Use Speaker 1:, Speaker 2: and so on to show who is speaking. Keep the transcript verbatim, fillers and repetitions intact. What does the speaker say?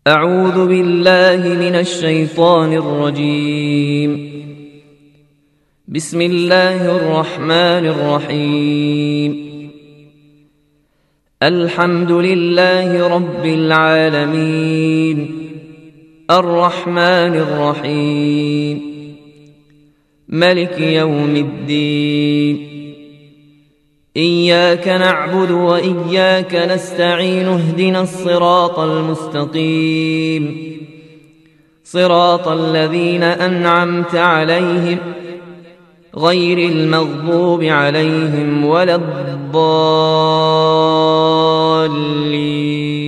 Speaker 1: أعوذ بالله من الشيطان الرجيم. بسم الله الرحمن الرحيم. الحمد لله رب العالمين، الرحمن الرحيم، ملك يوم الدين. إياك نعبد وإياك نستعين، اهدنا الصراط المستقيم، صراط الذين أنعمت عليهم غير المغضوب عليهم ولا الضالين.